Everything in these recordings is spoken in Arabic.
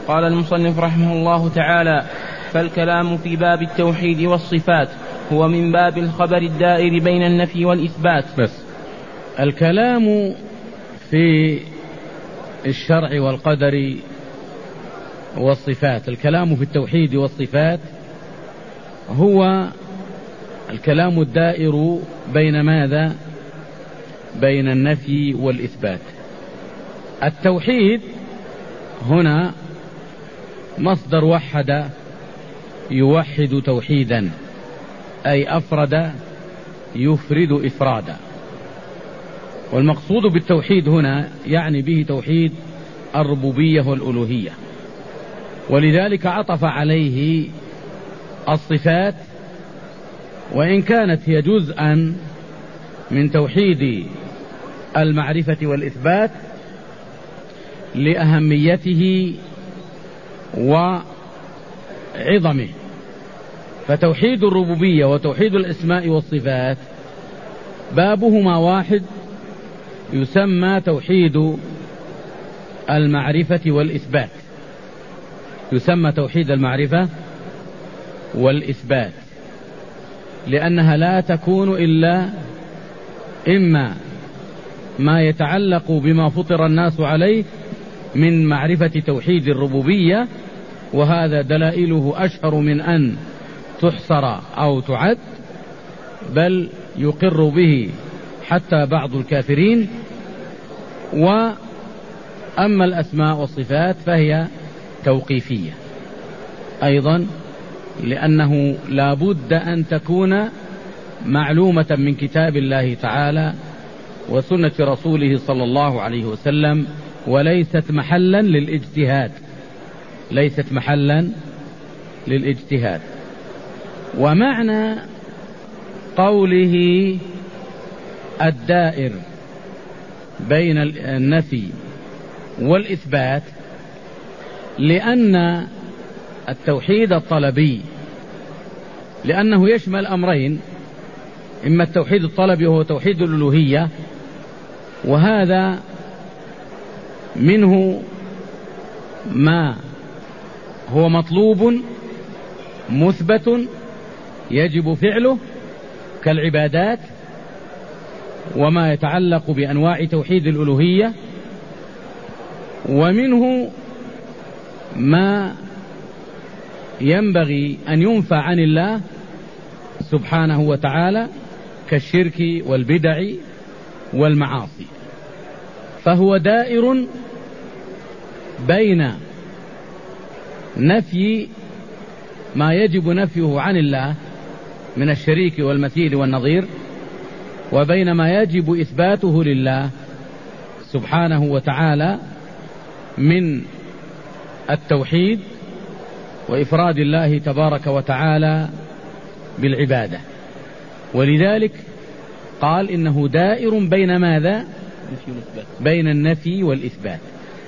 قال المصنف رحمه الله تعالى: فالكلام في باب التوحيد والصفات هو من باب الخبر الدائر بين النفي والإثبات. بس الكلام في الشرع والقدر والصفات، الكلام في التوحيد والصفات هو الكلام الدائر بين ماذا؟ بين النفي والإثبات. التوحيد هنا مصدر وحد يوحد توحيدا، أي أفرد يفرد إفرادا. والمقصود بالتوحيد هنا يعني به توحيد الربوبية والألوهية، ولذلك عطف عليه الصفات، وإن كانت هي جزءا من توحيد المعرفة والإثبات لأهميته وعظمه. فتوحيد الربوبية وتوحيد الأسماء والصفات بابهما واحد، يسمى توحيد المعرفة والإثبات، يسمى توحيد المعرفة والإثبات، لأنها لا تكون إلا إما ما يتعلق بما فطر الناس عليه من معرفة توحيد الربوبية، وهذا دلائله أشهر من أن تحصر أو تعد، بل يقر به حتى بعض الكافرين. وأما الأسماء والصفات فهي توقيفية أيضا، لأنه لا بد أن تكون معلومة من كتاب الله تعالى وسنة رسوله صلى الله عليه وسلم، وليست محلا للاجتهاد، ليست محلا للاجتهاد. ومعنى قوله الدائر بين النفي والإثبات، لأن التوحيد الطلبي لأنه يشمل أمرين: إما التوحيد الطلبي وهو توحيد الألوهية، وهذا منه ما هو مطلوب مثبت يجب فعله كالعبادات وما يتعلق بأنواع توحيد الألوهية، ومنه ما ينبغي أن ينفى عن الله سبحانه وتعالى كالشرك والبدع والمعاصي. فهو دائر بين نفي ما يجب نفيه عن الله من الشريك والمثيل والنظير، وبين ما يجب إثباته لله سبحانه وتعالى من التوحيد وإفراد الله تبارك وتعالى بالعبادة. ولذلك قال إنه دائر بين ماذا؟ بين النفي والإثبات،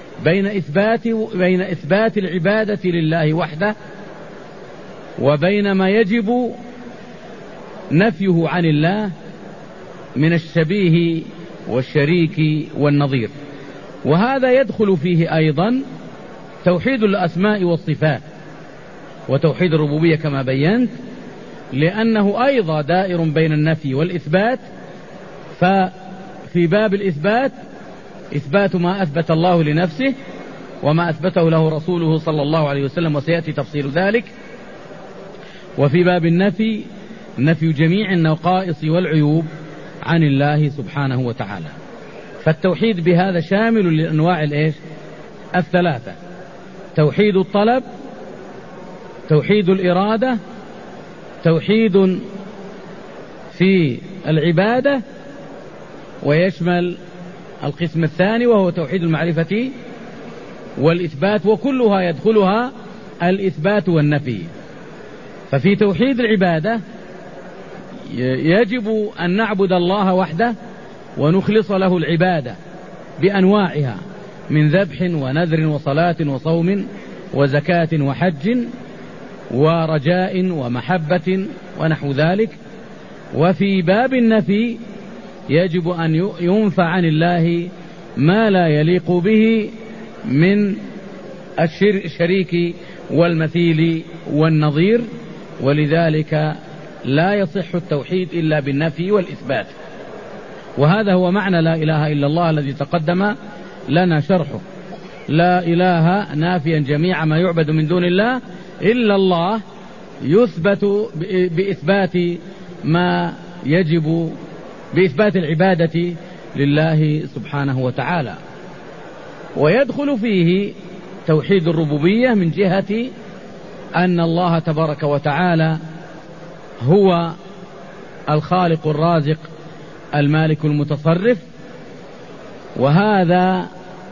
بين إثبات العبادة لله وحده، وبين ما يجب نفيه عن الله من الشبيه والشريك والنظير. وهذا يدخل فيه أيضا توحيد الأسماء والصفات وتوحيد الربوبية كما بينت، لأنه أيضا دائر بين النفي والإثبات. ففي باب الإثبات إثبات ما أثبت الله لنفسه وما أثبته له رسوله صلى الله عليه وسلم، وسيأتي تفصيل ذلك. وفي باب النفي نفي جميع النقائص والعيوب عن الله سبحانه وتعالى. فالتوحيد بهذا شامل للأنواع الثلاثة: توحيد الطلب، توحيد الإرادة، توحيد في العبادة، ويشمل القسم الثاني وهو توحيد المعرفة والإثبات، وكلها يدخلها الإثبات والنفي. ففي توحيد العبادة يجب أن نعبد الله وحده ونخلص له العبادة بأنواعها من ذبح ونذر وصلاة وصوم وزكاة وحج ورجاء ومحبة ونحو ذلك. وفي باب النفي يجب أن ينفى عن الله ما لا يليق به من الشريك والمثيل والنظير، ولذلك لا يصح التوحيد إلا بالنفي والإثبات. وهذا هو معنى لا إله إلا الله الذي تقدم لنا شرحه. لا إله نافيا جميع ما يعبد من دون الله إلا الله، يثبت بإثبات ما يجب، بإثبات العبادة لله سبحانه وتعالى. ويدخل فيه توحيد الربوبية من جهة أن الله تبارك وتعالى هو الخالق الرازق المالك المتصرف، وهذا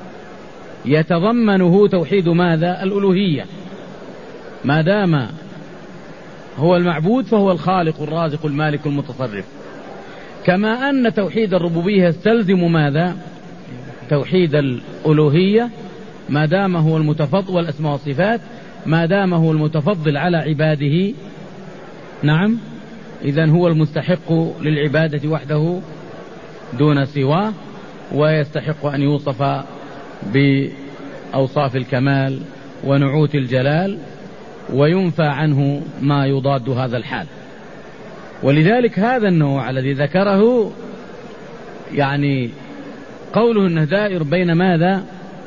يتضمنه توحيد ماذا؟ الألوهية. ما دام هو المعبود فهو الخالق الرازق المالك المتصرف. كما أن توحيد الربوبية يستلزم ماذا؟ توحيد الألوهية، ما دام هو المتفضل، والأسماء والصفات ما دام هو المتفضل على عباده. نعم، إذن هو المستحق للعبادة وحده دون سواه، ويستحق أن يوصف بأوصاف الكمال ونعوت الجلال، وينفى عنه ما يضاد هذا الحال. ولذلك هذا النوع الذي ذكره يعني قوله أنه دائر بين ماذا؟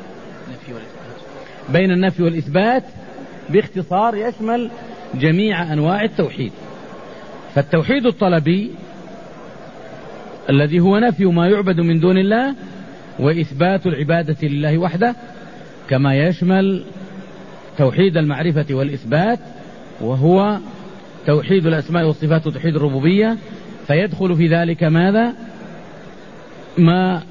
بين النفي والإثبات، باختصار يشمل جميع أنواع التوحيد. فالتوحيد الطلبي الذي هو نفي ما يعبد من دون الله وإثبات العبادة لله وحده، كما يشمل توحيد المعرفة والإثبات وهو توحيد الأسماء والصفات وتوحيد الربوبية. فيدخل في ذلك ماذا؟ ما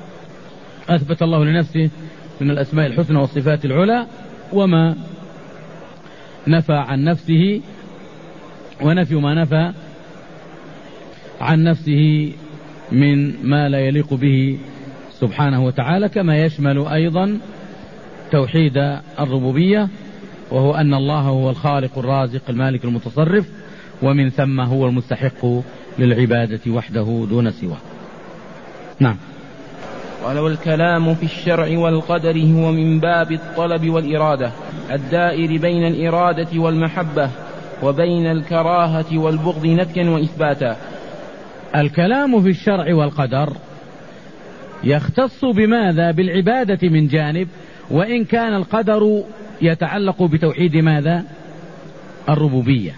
أثبت الله لنفسه من الأسماء الحسنى والصفات العلى، وما نفى عن نفسه، ونفي ما نفى عن نفسه من ما لا يليق به سبحانه وتعالى. كما يشمل أيضا توحيد الربوبية، وهو أن الله هو الخالق الرازق المالك المتصرف، ومن ثم هو المستحق للعبادة وحده دون سواه. نعم. قال: والكلام في الشرع والقدر هو من باب الطلب والإرادة الدائر بين الإرادة والمحبة، وبين الكراهة والبغض نفيا وإثباتا. الكلام في الشرع والقدر يختص بماذا؟ بالعبادة من جانب، وإن كان القدر يتعلق بتوحيد ماذا؟ الربوبية،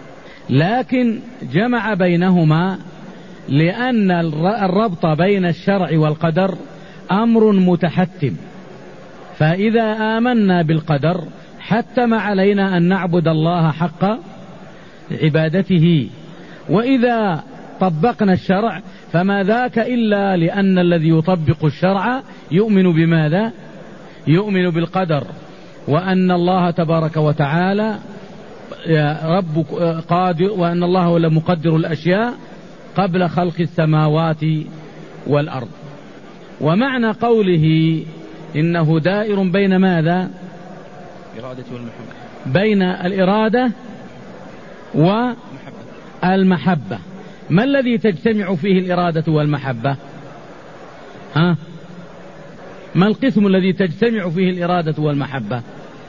لكن جمع بينهما لأن الربط بين الشرع والقدر أمر متحتم. فإذا آمنا بالقدر حتم علينا أن نعبد الله حق عبادته، وإذا طبقنا الشرع فما ذاك إلا لأن الذي يطبق الشرع يؤمن بماذا؟ يؤمن بالقدر، وأن الله تبارك وتعالى رب قادر، وأن الله هو مقدر الأشياء قبل خلق السماوات والأرض. ومعنى قوله إنه دائر بين ماذا؟ الإرادة والمحبة. بين الإرادة والمحبة. ما الذي تجتمع فيه الإرادة والمحبة؟ ما القسم الذي تجتمع فيه الإرادة والمحبة؟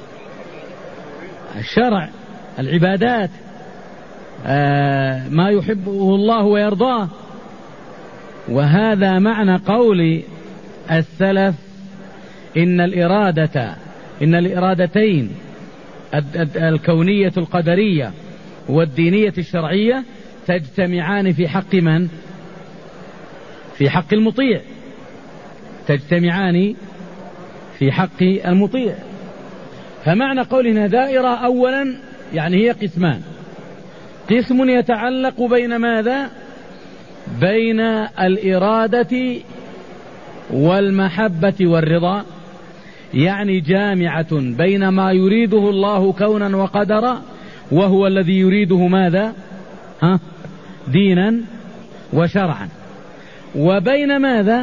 الشرع، العبادات، ما يحبه الله ويرضاه. وهذا معنى قول السلف إن الإرادتين الكونية القدرية والدينية الشرعية تجتمعان في حق من؟ في حق المطيع، تجتمعان في حق المطيع. فمعنى قولنا دائرة أولا يعني هي قسمان: قسم يتعلق بين ماذا؟ بين الإرادة والمحبة والرضا، يعني جامعة بين ما يريده الله كونا وقدرا، وهو الذي يريده ماذا؟ دينا وشرعا. وبين ماذا؟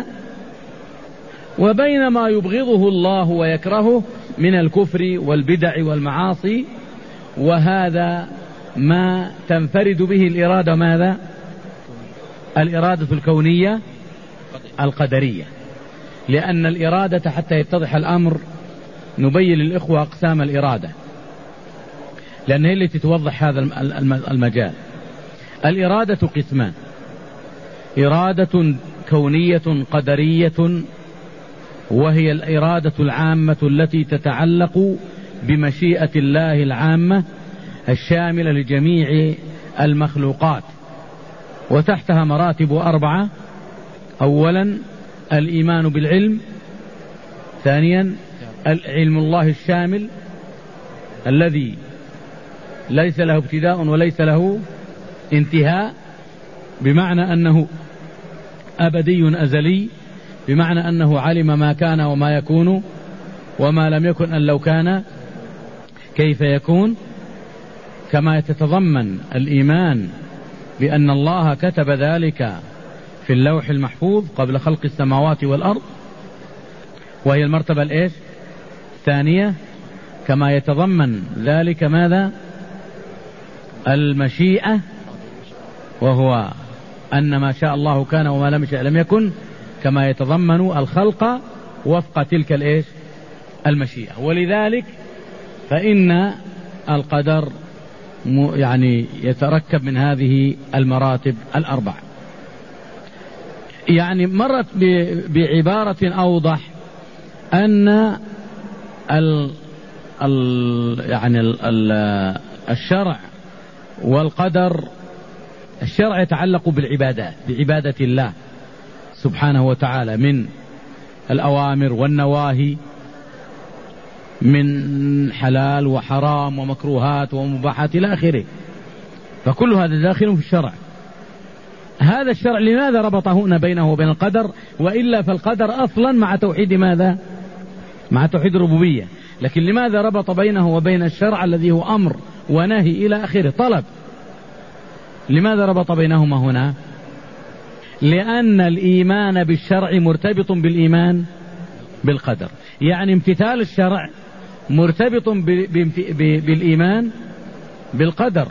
وبين ما يبغضه الله ويكرهه من الكفر والبدع والمعاصي. وهذا ما تنفرد به الإرادة ماذا؟ الإرادة الكونية القدرية. لأن الإرادة حتى يتضح الأمر نبين للإخوة أقسام الإرادة، لأن هي التي توضح هذا المجال. الإرادة قسمان: إرادة كونية قدرية، وهي الإرادة العامة التي تتعلق بمشيئة الله العامة الشاملة لجميع المخلوقات، وتحتها مراتب 4: أولا الإيمان بالعلم، ثانيا علم الله الشامل الذي ليس له ابتداء وليس له انتهاء، بمعنى أنه أبدي أزلي، بمعنى أنه علم ما كان وما يكون وما لم يكن أن لو كان كيف يكون، كما يتضمن الإيمان بأن الله كتب ذلك في اللوح المحفوظ قبل خلق السماوات والأرض، وهي المرتبة الإيش؟ الثانية. كما يتضمن ذلك ماذا؟ المشيئة، وهو أن ما شاء الله كان وما لم يشأ لم يكن، كما يتضمن الخلق وفق تلك الإيش؟ المشيئة. ولذلك فإن القدر يعني يتركب من هذه المراتب 4. يعني مرت بعبارة أوضح أن الشرع والقدر، الشرع يتعلق بالعبادات، بعبادة الله سبحانه وتعالى من الأوامر والنواهي، من حلال وحرام ومكروهات ومباحات إلى آخره، فكل هذا داخل في الشرع. هذا الشرع لماذا ربط هنا بينه وبين القدر؟ وإلا فالقدر أصلا مع توحيد ماذا؟ مع توحيد الربوبية، لكن لماذا ربط بينه وبين الشرع الذي هو أمر ونهي إلى آخره طلب؟ لماذا ربط بينهما هنا؟ لأن الإيمان بالشرع مرتبط بالإيمان بالقدر، يعني امتثال الشرع مرتبط بالإيمان بالقدر،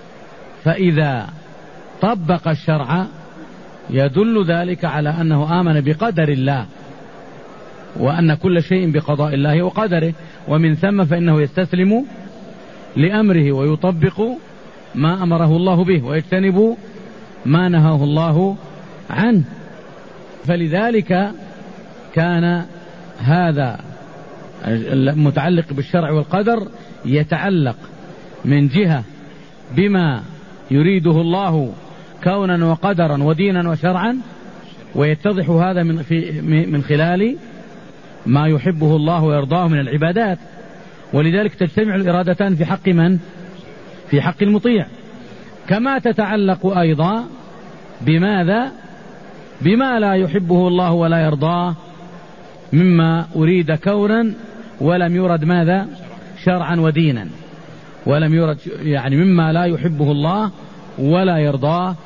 فإذا طبق الشرع يدل ذلك على أنه آمن بقدر الله، وأن كل شيء بقضاء الله وقدره، ومن ثم فإنه يستسلم لأمره ويطبق ما أمره الله به ويجتنب ما نهاه الله عنه. فلذلك كان هذا المتعلق بالشرع والقدر يتعلق من جهة بما يريده الله كونا وقدرا ودينا وشرعا، ويتضح هذا من خلال ما يحبه الله ويرضاه من العبادات. ولذلك تجتمع الإرادتان في حق من؟ في حق المطيع. كما تتعلق أيضا بماذا؟ بما لا يحبه الله ولا يرضاه مما أريد كونا ولم يرد ماذا؟ شرعا ودينا، ولم يرد يعني مما لا يحبه الله ولا يرضاه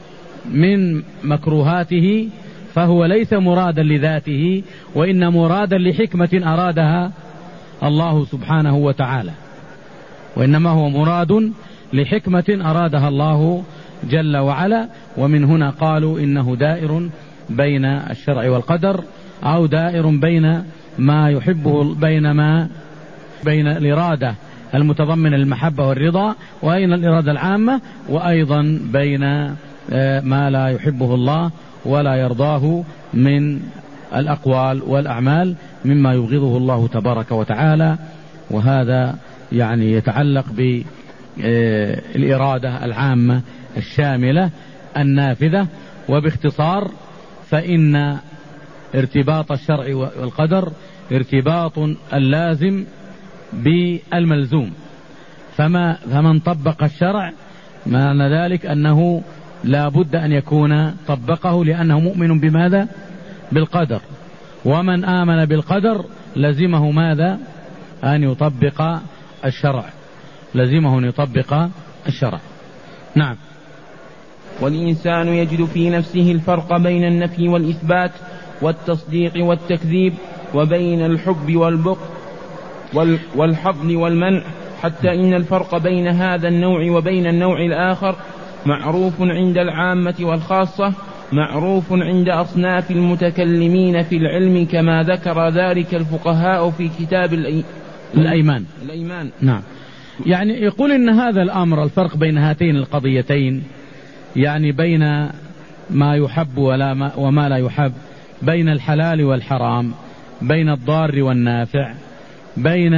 من مكروهاته، فهو ليس مرادا لذاته، وإن مرادا لحكمة أرادها الله سبحانه وتعالى، وإنما هو مراد لحكمة أرادها الله جل وعلا. ومن هنا قالوا إنه دائر بين الشرع والقدر، أو دائر بين ما يحبه، بين الإرادة المتضمنة للمحبة والرضا، وأين الإرادة العامة، وأيضا بين ما لا يحبه الله ولا يرضاه من الأقوال والأعمال مما يبغضه الله تبارك وتعالى. وهذا يعني يتعلق بالإرادة العامة الشاملة النافذة. وباختصار فإن ارتباط الشرع والقدر ارتباط اللازم بالملزوم، فمن طبق الشرع معنى ذلك أنه لا بد أن يكون طبقه، لأنه مؤمن بماذا؟ بالقدر. ومن آمن بالقدر لزمه ماذا؟ أن يطبق الشرع، لزمه أن يطبق الشرع. نعم. والإنسان يجد في نفسه الفرق بين النفي والإثبات والتصديق والتكذيب، وبين الحب والبغض والحظ والمنع، حتى إن الفرق بين هذا النوع وبين النوع الآخر معروف عند العامة والخاصة، معروف عند أصناف المتكلمين في العلم، كما ذكر ذلك الفقهاء في كتاب الأيمان. نعم. يعني يقول إن هذا الأمر، الفرق بين هاتين القضيتين، يعني بين ما يحب وما لا يحب، بين الحلال والحرام، بين الضار والنافع، بين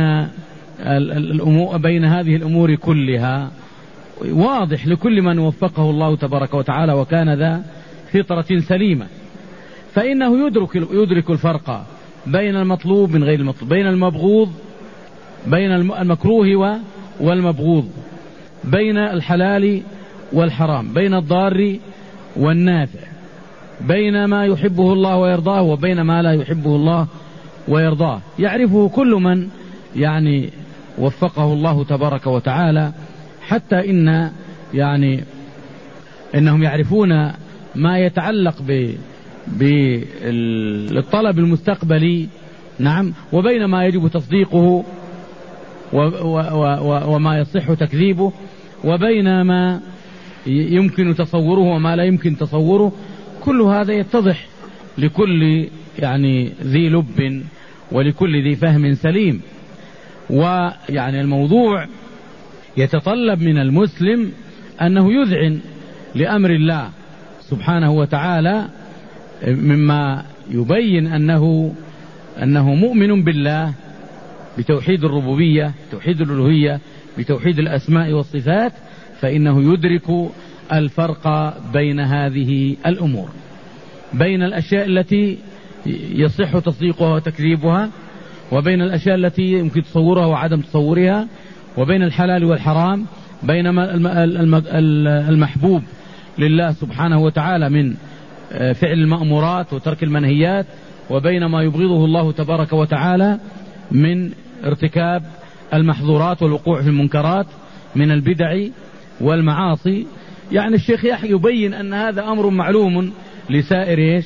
هذه الأمور كلها، واضح لكل من وفقه الله تبارك وتعالى وكان ذا فطرة سليمة، فإنه يدرك الفرق بين المطلوب من غير المطلوب، بين المبغوض، بين المكروه والمبغوض، بين الحلال والحرام، بين الضار والنافع، بين ما يحبه الله ويرضاه وبين ما لا يحبه الله ويرضاه. يعرفه كل من يعني وفقه الله تبارك وتعالى، حتى إنهم يعرفون ما يتعلق بالطلب المستقبلي، نعم، وبين ما يجب تصديقه وما يصح تكذيبه، وبين ما يمكن تصوره وما لا يمكن تصوره. كل هذا يتضح لكل ذي لب ولكل ذي فهم سليم. ويعني الموضوع يتطلب من المسلم أنه يذعن لأمر الله سبحانه وتعالى، مما يبين أنه مؤمن بالله بتوحيد الربوبية، توحيد الألوهية، بتوحيد الأسماء والصفات، فإنه يدرك الفرق بين هذه الأمور، بين الأشياء التي يصح تصديقها وتكذيبها، وبين الأشياء التي يمكن تصورها وعدم تصورها، وبين الحلال والحرام، بين المحبوب لله سبحانه وتعالى من فعل المأمورات وترك المنهيات، وبين ما يبغضه الله تبارك وتعالى من ارتكاب المحظورات والوقوع في المنكرات من البدع والمعاصي. يعني الشيخ يحيى يبين أن هذا أمر معلوم لسائر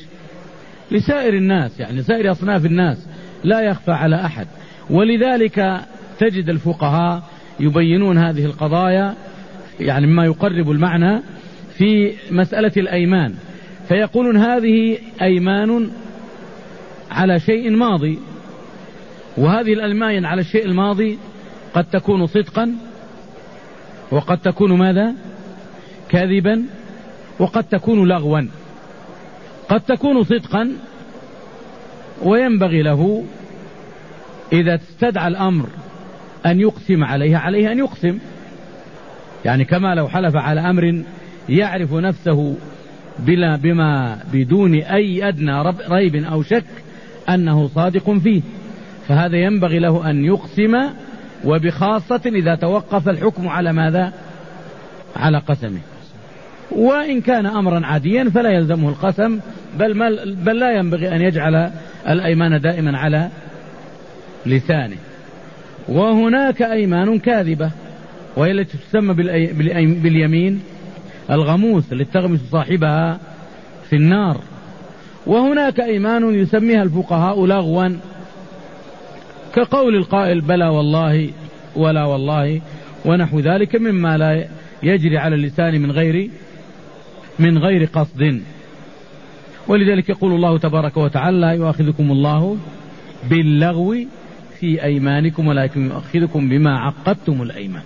الناس، يعني سائر أصناف الناس، لا يخفى على أحد. ولذلك تجد الفقهاء يبينون هذه القضايا مما يقرب المعنى في مسألة الأيمان، فيقولون هذه أيمان على شيء ماضي، وهذه الأيمان على الشيء الماضي قد تكون صدقا، وقد تكون ماذا؟ كاذبا، وقد تكون لغوا. قد تكون صدقا، وينبغي له إذا استدعى الأمر أن يقسم عليه أن يقسم، كما لو حلف على أمر يعرف نفسه بما بدون أي أدنى ريب أو شك أنه صادق فيه، فهذا ينبغي له أن يقسم، وبخاصة إذا توقف الحكم على ماذا؟ على قسمه. وإن كان أمرا عاديا فلا يلزمه القسم، بل لا ينبغي أن يجعل الأيمان دائما على لسانه. وهناك أيمان كاذبة، وهي التي تسمى باليمين الغموس التي تغمس صاحبها في النار. وهناك أيمان يسميها الفقهاء لغوا، كقول القائل بلى والله ولا والله ونحو ذلك، مما لا يجري على اللسان من غير قصد. ولذلك يقول الله تبارك وتعالى لا يؤاخذكم الله باللغو في أيمانكم ولكن يؤاخذكم بما عقدتم الأيمان.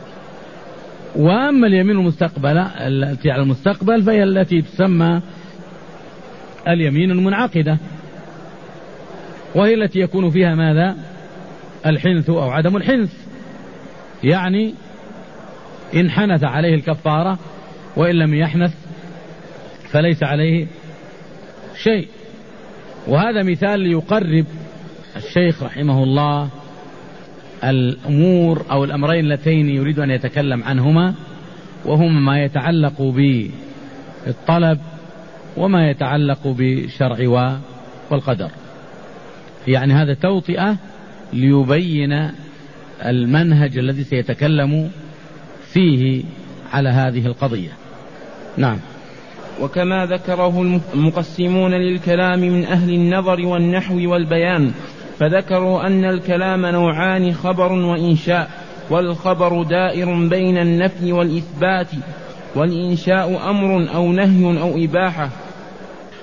وأما اليمين المستقبلة التي على المستقبل فهي التي تسمى اليمين المنعقدة، وهي التي يكون فيها ماذا؟ الحنث أو عدم الحنث، يعني إن حنث عليه الكفارة، وإن لم يحنث فليس عليه شيء. وهذا مثال ليقرب الشيخ رحمه الله الأمور أو الأمرين اللتين يريد أن يتكلم عنهما، وهما ما يتعلق بالطلب وما يتعلق بالشرع والقدر. هذا توطئة ليبين المنهج الذي سيتكلم فيه على هذه القضية. نعم. وكما ذكره المقسمون للكلام من أهل النظر والنحو والبيان، فذكروا أن الكلام نوعان: خبر وإنشاء، والخبر دائر بين النفي والإثبات، والإنشاء أمر أو نهي أو إباحة،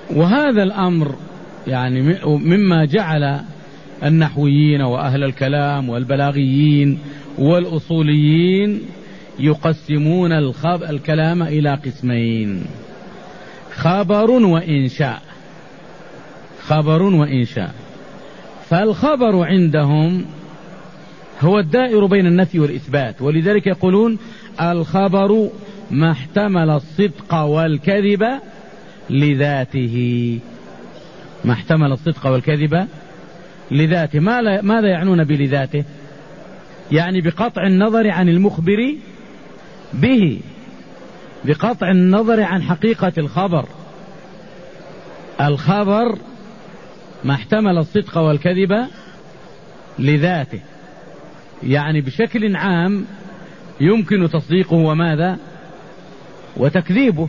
وهذا الأمر يعني مما جعل النحويين وأهل الكلام والبلاغيين والأصوليين يقسمون الكلام إلى قسمين: خبر وإنشاء. خبر وإنشاء. فالخبر عندهم هو الدائر بين النفي والإثبات، ولذلك يقولون الخبر ما احتمل الصدق والكذب لذاته. ما احتمل الصدق والكذب لذاته. ماذا يعنون بلذاته؟ يعني بقطع النظر عن المخبر به، بقطع النظر عن حقيقة الخبر. الخبر ما احتمل الصدق والكذب لذاته، يعني بشكل عام يمكن تصديقه وماذا وتكذيبه.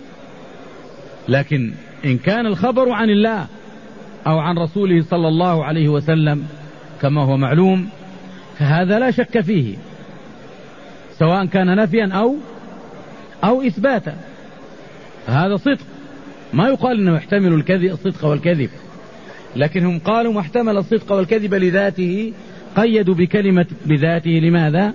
لكن إن كان الخبر عن الله أو عن رسوله صلى الله عليه وسلم كما هو معلوم، فهذا لا شك فيه، سواء كان نفيا أو إثباتا، هذا صدق. ما يقال أنه يحتمل الصدق والكذب، لكن هم قالوا ما احتمل الصدق والكذب لذاته، قيدوا بكلمة بذاته. لماذا؟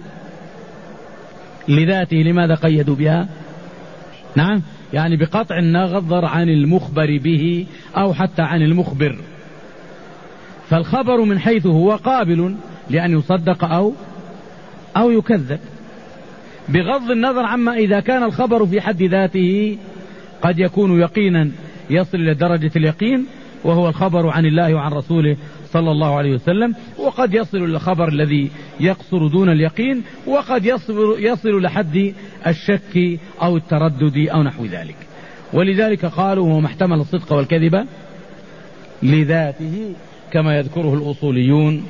لذاته لماذا قيدوا بها؟ نعم، يعني بقطع النظر عن المخبر به أو حتى عن المخبر. فالخبر من حيث هو قابل لأن يصدق أو يكذب، بغض النظر عما إذا كان الخبر في حد ذاته قد يكون يقينا يصل إلى درجة اليقين، وهو الخبر عن الله وعن رسوله صلى الله عليه وسلم، وقد يصل إلى الخبر الذي يقصر دون اليقين، وقد يصل لحد الشك أو التردد أو نحو ذلك. ولذلك قالوا هو ما احتمل الصدق والكذب لذاته، كما يذكره الأصوليون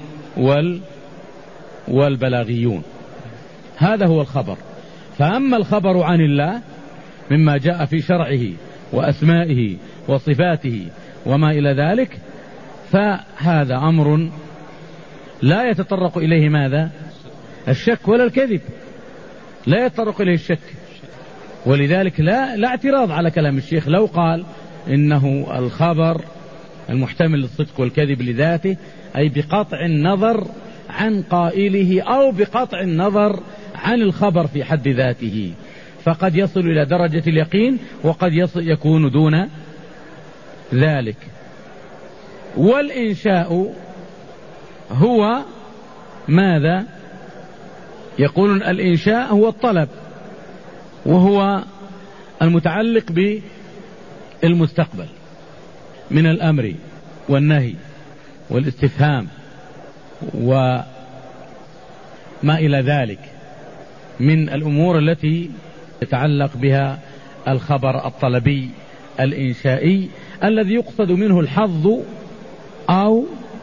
والبلاغيون. هذا هو الخبر. فأما الخبر عن الله مما جاء في شرعه وأسمائه وصفاته وما إلى ذلك، فهذا أمر لا يتطرق إليه ماذا؟ الشك ولا الكذب، لا يتطرق إليه الشك. ولذلك لا اعتراض على كلام الشيخ لو قال إنه الخبر المحتمل للصدق والكذب لذاته، أي بقطع النظر عن قائله أو بقطع النظر عن الخبر في حد ذاته، فقد يصل إلى درجة اليقين وقد يكون دون ذلك. والإنشاء هو ماذا؟ يقولون الإنشاء هو الطلب، وهو المتعلق بالمستقبل من الأمر والنهي والاستفهام وما إلى ذلك من الأمور التي يتعلق بها الخبر الطلبي الإنشائي، الذي يقصد منه الحظ أو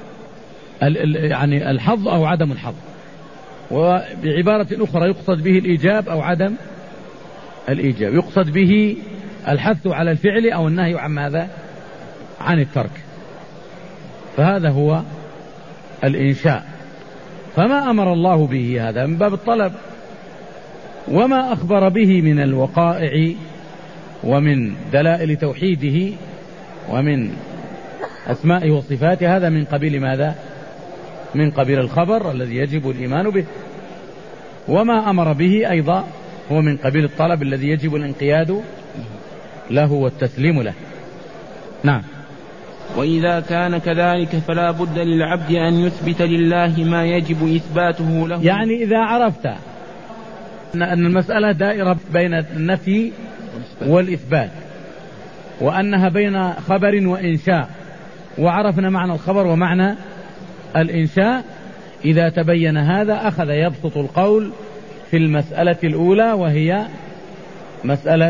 يعني الحظ أو عدم الحظ، وبعبارة أخرى يقصد به الإيجاب أو عدم الإيجاب، يقصد به الحث على الفعل أو النهي عن ماذا؟ عن الترك. فهذا هو الإنشاء. فما أمر الله به هذا من باب الطلب، وما أخبر به من الوقائع ومن دلائل توحيده ومن أسمائه وصفاته، هذا من قبيل ماذا؟ من قبيل الخبر الذي يجب الإيمان به. وما أمر به أيضا هو من قبيل الطلب الذي يجب الانقياد له والتسليم له. نعم. وإذا كان كذلك فلا بد للعبد أن يثبت لله ما يجب إثباته له. يعني إذا عرفت أن المسألة دائرة بين النفي والإثبات، وأنها بين خبر وإنشاء، وعرفنا معنى الخبر ومعنى الإنشاء، إذا تبين هذا أخذ يبسط القول في المسألة الأولى، وهي مسألة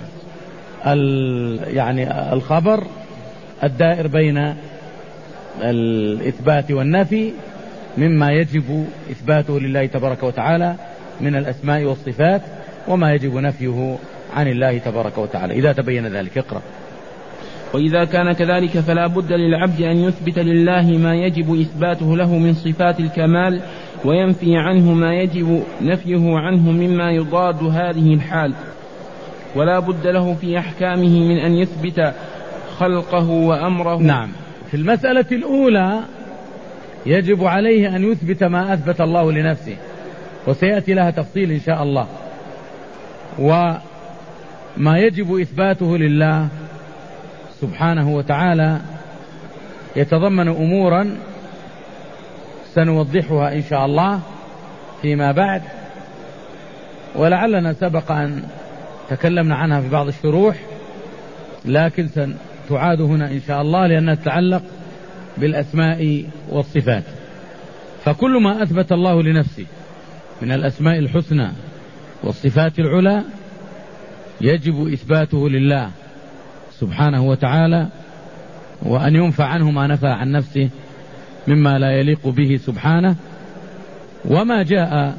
يعني الخبر الدائر بين الإثبات والنفي مما يجب إثباته لله تبارك وتعالى من الأسماء والصفات، وما يجب نفيه عن الله تبارك وتعالى. إذا تبين ذلك اقرأ. وإذا كان كذلك فلا بد للعبد أن يثبت لله ما يجب إثباته له من صفات الكمال، وينفي عنه ما يجب نفيه عنه مما يضاد هذه الحال. ولا بد له في أحكامه من أن يثبت خلقه وأمره. نعم. في المسألة الأولى يجب عليه أن يثبت ما أثبت الله لنفسه، وسيأتي لها تفصيل إن شاء الله. وما يجب إثباته لله سبحانه وتعالى يتضمن أمورا سنوضحها إن شاء الله فيما بعد، ولعلنا سبق أن تكلمنا عنها في بعض الشروح، لكن ستعاد هنا إن شاء الله لأنها تتعلق بالأسماء والصفات. فكل ما أثبت الله لنفسه من الأسماء الحسنى والصفات العلى يجب إثباته لله سبحانه وتعالى، وأن ينفع عنه ما نفى عن نفسه مما لا يليق به سبحانه. وما جاء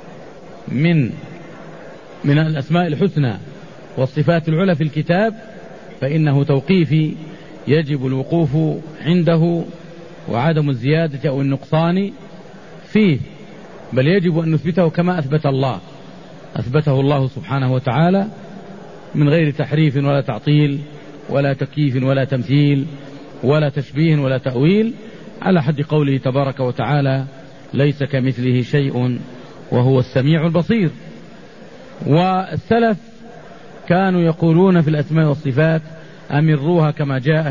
من الأسماء الحسنى والصفات العلى في الكتاب فإنه توقيفي، يجب الوقوف عنده وعدم الزيادة أو النقصان فيه، بل يجب أن نثبته كما أثبته الله سبحانه وتعالى من غير تحريف ولا تعطيل ولا تكييف ولا تمثيل ولا تشبيه ولا تأويل، على حد قوله تبارك وتعالى: ليس كمثله شيء وهو السميع البصير. والسلف كانوا يقولون في الأسماء والصفات: أمروها كما جاءت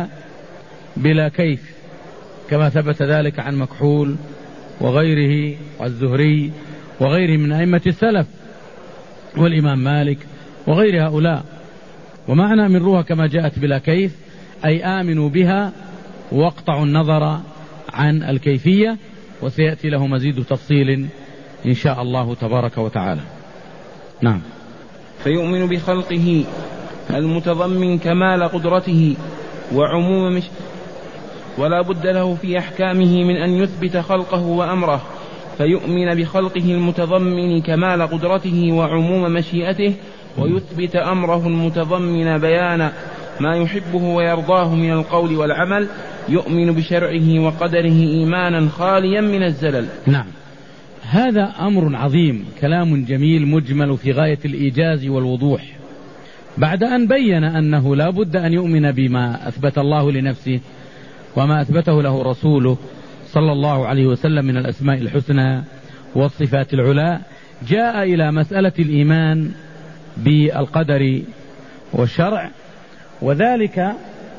بلا كيف، كما ثبت ذلك عن مكحول وغيره والزهري وغيره من أئمة السلف والإمام مالك وغير هؤلاء. ومعنى أمروها كما جاءت بلا كيف أي آمنوا بها واقطعوا النظر عن الكيفية، وسيأتي له مزيد تفصيل إن شاء الله تبارك وتعالى. نعم. فيؤمن بخلقه المتضمن كمال قدرته وعموم ولا بد له في أحكامه من أن يثبت خلقه وأمره، فيؤمن بخلقه المتضمن كمال قدرته وعموم مشيئته، ويثبت أمره المتضمن بيان ما يحبه ويرضاه من القول والعمل، يؤمن بشرعه وقدره إيمانا خاليا من الزلل. نعم. هذا أمر عظيم، كلام جميل مجمل في غاية الإيجاز والوضوح، بعد أن بين أنه لا بد أن يؤمن بما أثبت الله لنفسه وما أثبته له رسوله صلى الله عليه وسلم من الأسماء الحسنى والصفات العلى، جاء إلى مسألة الإيمان بالقدر والشرع، وذلك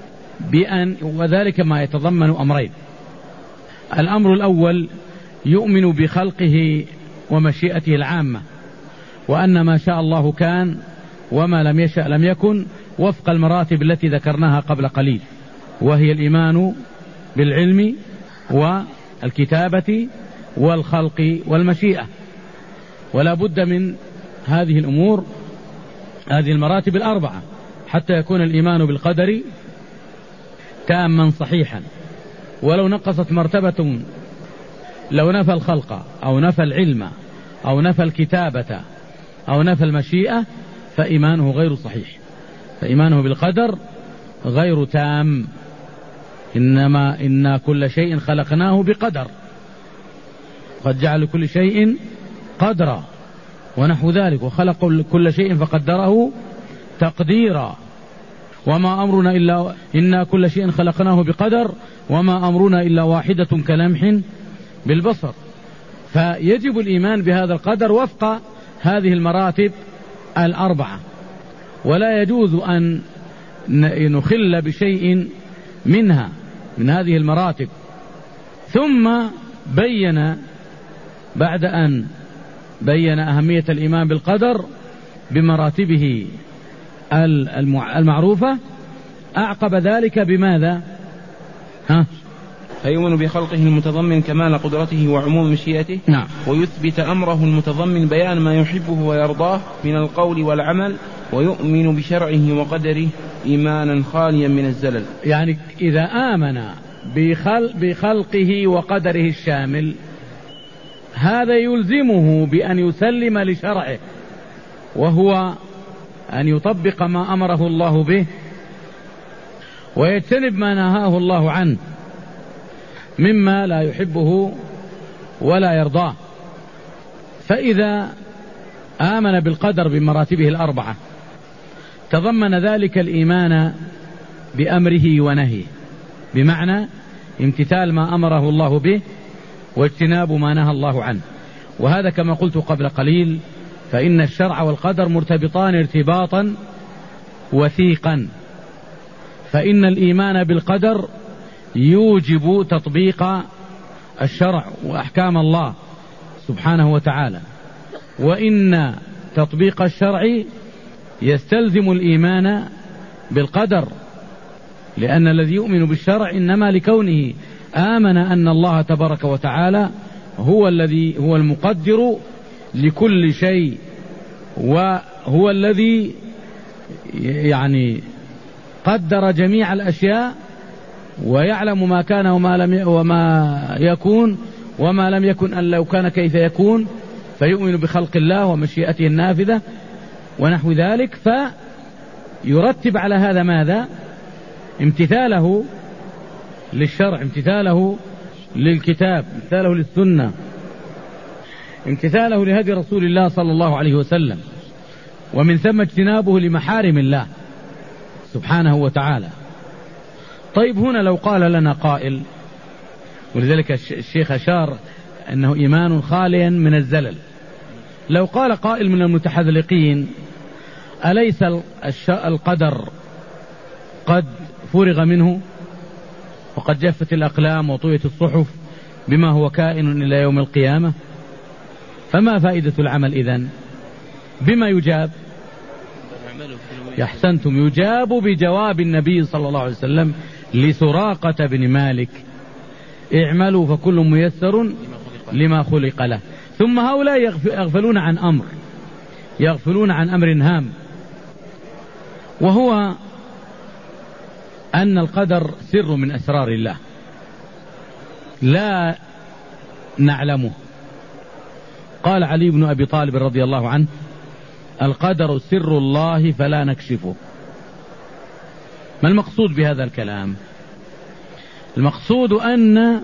ما يتضمن أمرين. الأمر الأول يؤمن بخلقه ومشيئته العامة، وأن ما شاء الله كان وما لم يشأ لم يكن، وفق المراتب التي ذكرناها قبل قليل، وهي الإيمان بالعلم والكتابة والخلق والمشيئة. ولا بد من هذه الأمور، هذه المراتب الأربعة، حتى يكون الإيمان بالقدر تاما صحيحا. ولو نقصت مرتبة، لو نفى الخلق أو نفى العلم أو نفى الكتابة أو نفى المشيئة فإيمانه غير صحيح، فإيمانه بالقدر غير تام. إن كل شيء خلقناه بقدر، قد جعل كل شيء قدرا ونحو ذلك، وخلق كل شيء فقدره تقديرا. وما أمرنا إلا إن كل شيء خلقناه بقدر وما أمرنا إلا واحدة كلمح بالبصر. فيجب الإيمان بهذا القدر وفق هذه المراتب الأربعة، ولا يجوز أن نخل بشيء منها من هذه المراتب. ثم بين بعد أن بين أهمية الإيمان بالقدر بمراتبه المعروفة، أعقب ذلك بماذا؟ فيؤمن بخلقه المتضمن كمال قدرته وعموم مشيئته. نعم. ويثبت أمره المتضمن بيان ما يحبه ويرضاه من القول والعمل، ويؤمن بشرعه وقدره إيمانا خاليا من الزلل. يعني إذا آمن بخلقه وقدره الشامل، هذا يلزمه بأن يسلم لشرعه، وهو أن يطبق ما أمره الله به ويجتنب ما نهاه الله عنه مما لا يحبه ولا يرضاه. فإذا آمن بالقدر بمراتبه الأربعة تضمن ذلك الإيمان بأمره ونهيه، بمعنى امتثال ما أمره الله به واجتناب ما نهى الله عنه. وهذا كما قلت قبل قليل، فإن الشرع والقدر مرتبطان ارتباطا وثيقا، فإن الإيمان بالقدر يوجب تطبيق الشرع وأحكام الله سبحانه وتعالى، وإن تطبيق الشرع يستلزم الإيمان بالقدر، لأن الذي يؤمن بالشرع إنما لكونه آمن أن الله تبارك وتعالى هو الذي هو المقدر لكل شيء، وهو الذي يعني قدر جميع الأشياء ويعلم ما كان وما يكون وما لم يكن أن لو كان كيف يكون، فيؤمن بخلق الله ومشيئته النافذة ونحو ذلك، فيرتب على هذا ماذا؟ امتثاله للشرع، امتثاله للكتاب، امتثاله للسنة، امتثاله لهدي رسول الله صلى الله عليه وسلم، ومن ثم اجتنابه لمحارم الله سبحانه وتعالى. طيب هنا لو قال لنا قائل، ولذلك الشيخ أشار أنه إيمان خاليا من الزلل، لو قال قائل من المتحذلقين: أليس القدر قد فرغ منه وقد جفت الأقلام وطويت الصحف بما هو كائن إلى يوم القيامة، فما فائدة العمل إذن؟ بما يجاب؟ يحسنتم، يجاب بجواب النبي صلى الله عليه وسلم لسراقة بن مالك: اعملوا فكل ميسر لما خلق له. ثم هؤلاء يغفلون عن أمر، يغفلون عن أمر هام، وهو أن القدر سر من أسرار الله لا نعلمه. قال علي بن أبي طالب رضي الله عنه: القدر سر الله فلا نكشفه. ما المقصود بهذا الكلام؟ المقصود أن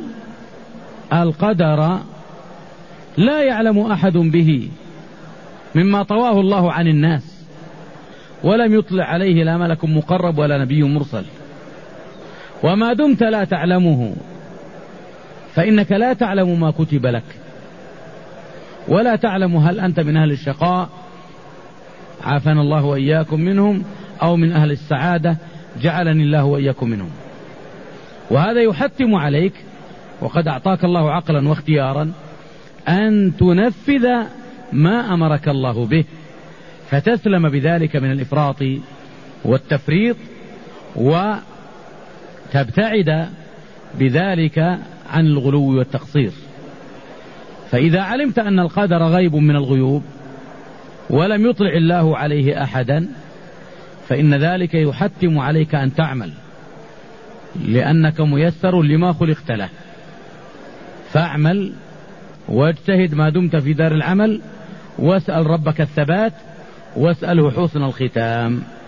القدر لا يعلم أحد به مما طواه الله عن الناس، ولم يطلع عليه لا ملك مقرب ولا نبي مرسل. وما دمت لا تعلمه فإنك لا تعلم ما كتب لك، ولا تعلم هل أنت من أهل الشقاء عافانا الله وإياكم منهم أو من أهل السعادة جعلني الله وإياكم منهم. وهذا يحتم عليك، وقد أعطاك الله عقلا واختيارا، أن تنفذ ما أمرك الله به، فتسلم بذلك من الإفراط والتفريط، وتبتعد بذلك عن الغلو والتقصير. فإذا علمت أن القدر غيب من الغيوب ولم يطلع الله عليه أحدا، فإن ذلك يحتم عليك أن تعمل، لأنك ميسر لما خلقت له. فاعمل واجتهد ما دمت في دار العمل، واسأل ربك الثبات، واسأله حسن الختام.